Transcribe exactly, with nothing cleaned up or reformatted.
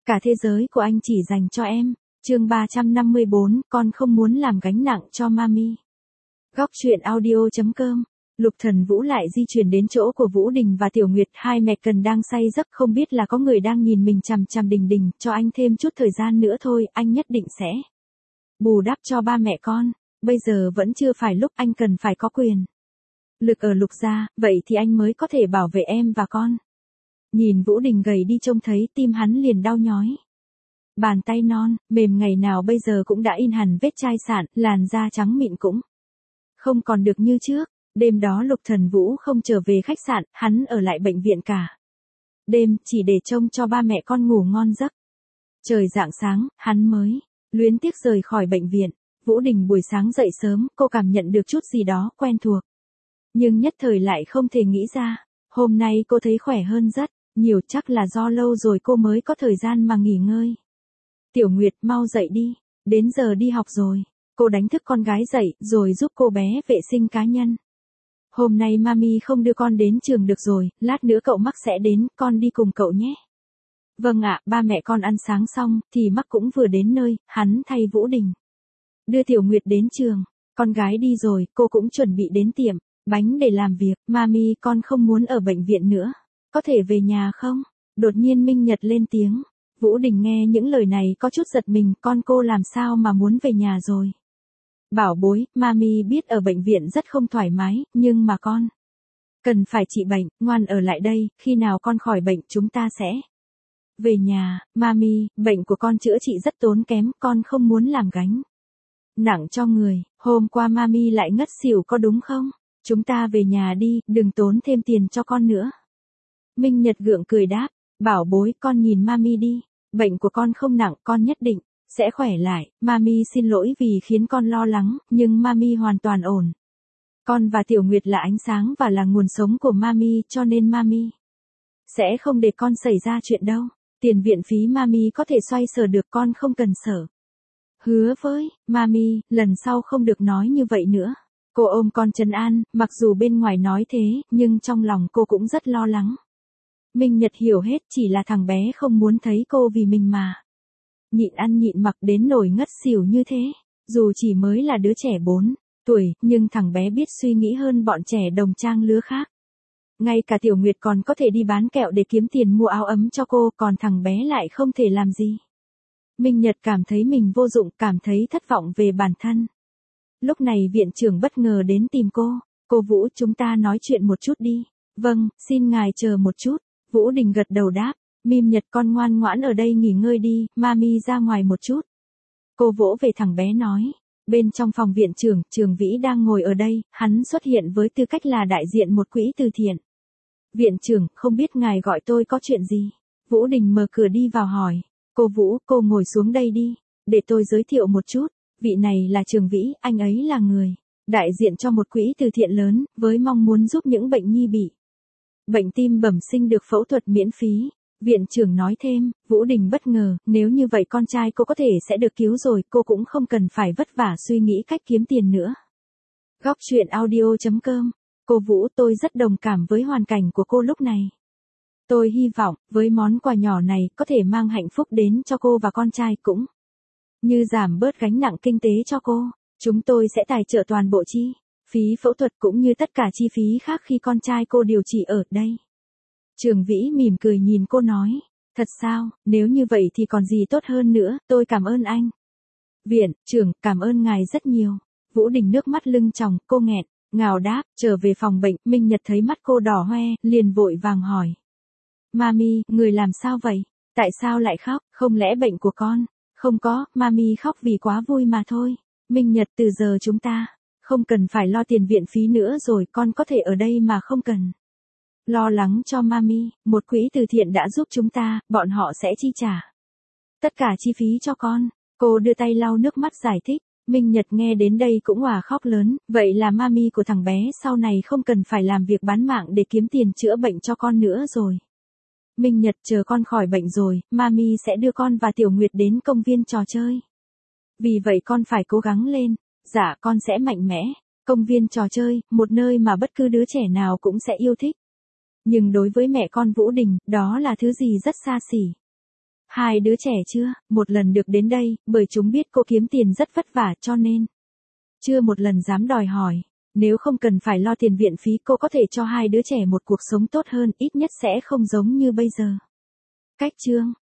Cả thế giới của anh chỉ dành cho em. Chương ba trăm năm mươi bốn, con không muốn làm gánh nặng cho mami. Góc truyện audio chấm com. Lục Thần Vũ lại di chuyển đến chỗ của Vũ Đình và Tiểu Nguyệt, hai mẹ cần đang say giấc, không biết là có người đang nhìn mình chằm chằm. Đình Đình, cho anh thêm chút thời gian nữa thôi, anh nhất định sẽ bù đắp cho ba mẹ con. Bây giờ vẫn chưa phải lúc, anh cần phải có quyền lực ở Lục gia, vậy thì anh mới có thể bảo vệ em và con. Nhìn Vũ Đình gầy đi, trông thấy tim hắn liền đau nhói. Bàn tay non, mềm ngày nào bây giờ cũng đã in hẳn vết chai sạn, làn da trắng mịn cũng không còn được như trước. Đêm đó Lục Thần Vũ không trở về khách sạn, hắn ở lại bệnh viện cả đêm, chỉ để trông cho ba mẹ con ngủ ngon giấc. Trời rạng sáng, hắn mới luyến tiếc rời khỏi bệnh viện. Vũ Đình buổi sáng dậy sớm, cô cảm nhận được chút gì đó quen thuộc, nhưng nhất thời lại không thể nghĩ ra. Hôm nay cô thấy khỏe hơn rất nhiều, chắc là do lâu rồi cô mới có thời gian mà nghỉ ngơi. Tiểu Nguyệt, mau dậy đi, đến giờ đi học rồi. Cô đánh thức con gái dậy, rồi giúp cô bé vệ sinh cá nhân. Hôm nay mami không đưa con đến trường được rồi, lát nữa cậu Mắc sẽ đến, con đi cùng cậu nhé. Vâng ạ. Ba mẹ con ăn sáng xong, thì Mắc cũng vừa đến nơi, hắn thay Vũ Đình đưa Tiểu Nguyệt đến trường. Con gái đi rồi, cô cũng chuẩn bị đến tiệm bánh để làm việc. Mami, con không muốn ở bệnh viện nữa, có thể về nhà không? Đột nhiên Minh Nhật lên tiếng. Vũ Đình nghe những lời này có chút giật mình, con cô làm sao mà muốn về nhà rồi? Bảo bối, mami biết ở bệnh viện rất không thoải mái, nhưng mà con cần phải trị bệnh, ngoan ở lại đây, khi nào con khỏi bệnh chúng ta sẽ về nhà. Mami, bệnh của con chữa trị rất tốn kém, con không muốn làm gánh nặng cho người. Hôm qua mami lại ngất xỉu có đúng không? Chúng ta về nhà đi, đừng tốn thêm tiền cho con nữa. Minh Nhật gượng cười đáp, bảo bối, con nhìn mami đi, bệnh của con không nặng, con nhất định sẽ khỏe lại. Mami xin lỗi vì khiến con lo lắng, nhưng mami hoàn toàn ổn. Con và Tiểu Nguyệt là ánh sáng và là nguồn sống của mami, cho nên mami sẽ không để con xảy ra chuyện đâu. Tiền viện phí mami có thể xoay sở được, con không cần sợ. Hứa với mami, lần sau không được nói như vậy nữa. Cô ôm con trấn an, mặc dù bên ngoài nói thế, nhưng trong lòng cô cũng rất lo lắng. Minh Nhật hiểu hết, chỉ là thằng bé không muốn thấy cô vì mình mà nhịn ăn nhịn mặc đến nổi ngất xỉu như thế. Dù chỉ mới là đứa trẻ bốn tuổi, nhưng thằng bé biết suy nghĩ hơn bọn trẻ đồng trang lứa khác. Ngay cả Tiểu Nguyệt còn có thể đi bán kẹo để kiếm tiền mua áo ấm cho cô, còn thằng bé lại không thể làm gì. Minh Nhật cảm thấy mình vô dụng, cảm thấy thất vọng về bản thân. Lúc này viện trưởng bất ngờ đến tìm cô. Cô Vũ, chúng ta nói chuyện một chút đi. Vâng, xin ngài chờ một chút. Vũ Đình gật đầu đáp. Minh Nhật, con ngoan ngoãn ở đây nghỉ ngơi đi, mami ra ngoài một chút. Cô vỗ về thằng bé nói. Bên trong phòng viện trưởng, Trường Vĩ đang ngồi ở đây, hắn xuất hiện với tư cách là đại diện một quỹ từ thiện. Viện trưởng, không biết ngài gọi tôi có chuyện gì? Vũ Đình mở cửa đi vào hỏi. Cô Vũ, cô ngồi xuống đây đi, để tôi giới thiệu một chút. Vị này là Trường Vĩ, anh ấy là người đại diện cho một quỹ từ thiện lớn, với mong muốn giúp những bệnh nhi bị bệnh tim bẩm sinh được phẫu thuật miễn phí. Viện trưởng nói thêm. Vũ Đình bất ngờ, nếu như vậy con trai cô có thể sẽ được cứu rồi, cô cũng không cần phải vất vả suy nghĩ cách kiếm tiền nữa. Góc truyện audio chấm com. Cô Vũ, tôi rất đồng cảm với hoàn cảnh của cô lúc này. Tôi hy vọng, với món quà nhỏ này, có thể mang hạnh phúc đến cho cô và con trai, cũng như giảm bớt gánh nặng kinh tế cho cô. Chúng tôi sẽ tài trợ toàn bộ chi phí phẫu thuật cũng như tất cả chi phí khác khi con trai cô điều trị ở đây. Trường Vĩ mỉm cười nhìn cô nói. Thật sao, nếu như vậy thì còn gì tốt hơn nữa, tôi cảm ơn anh. Viện trưởng, cảm ơn ngài rất nhiều. Vũ Đình nước mắt lưng tròng, cô nghẹn ngào đáp. Trở về phòng bệnh, Minh Nhật thấy mắt cô đỏ hoe, liền vội vàng hỏi. Mami, người làm sao vậy? Tại sao lại khóc? Không lẽ bệnh của con? Không có, mami khóc vì quá vui mà thôi. Minh Nhật, từ giờ chúng ta không cần phải lo tiền viện phí nữa rồi, con có thể ở đây mà không cần lo lắng cho mami. Một quỹ từ thiện đã giúp chúng ta, bọn họ sẽ chi trả tất cả chi phí cho con. Cô đưa tay lau nước mắt giải thích. Minh Nhật nghe đến đây cũng òa khóc lớn. Vậy là mami của thằng bé sau này không cần phải làm việc bán mạng để kiếm tiền chữa bệnh cho con nữa rồi. Minh Nhật, chờ con khỏi bệnh rồi, mami sẽ đưa con và Tiểu Nguyệt đến công viên trò chơi. Vì vậy con phải cố gắng lên. Dạ, con sẽ mạnh mẽ. Công viên trò chơi, một nơi mà bất cứ đứa trẻ nào cũng sẽ yêu thích. Nhưng đối với mẹ con Vũ Đình, đó là thứ gì rất xa xỉ. Hai đứa trẻ chưa, một lần được đến đây, bởi chúng biết cô kiếm tiền rất vất vả cho nên chưa một lần dám đòi hỏi. Nếu không cần phải lo tiền viện phí cô có thể cho hai đứa trẻ một cuộc sống tốt hơn, ít nhất sẽ không giống như bây giờ. Cách chương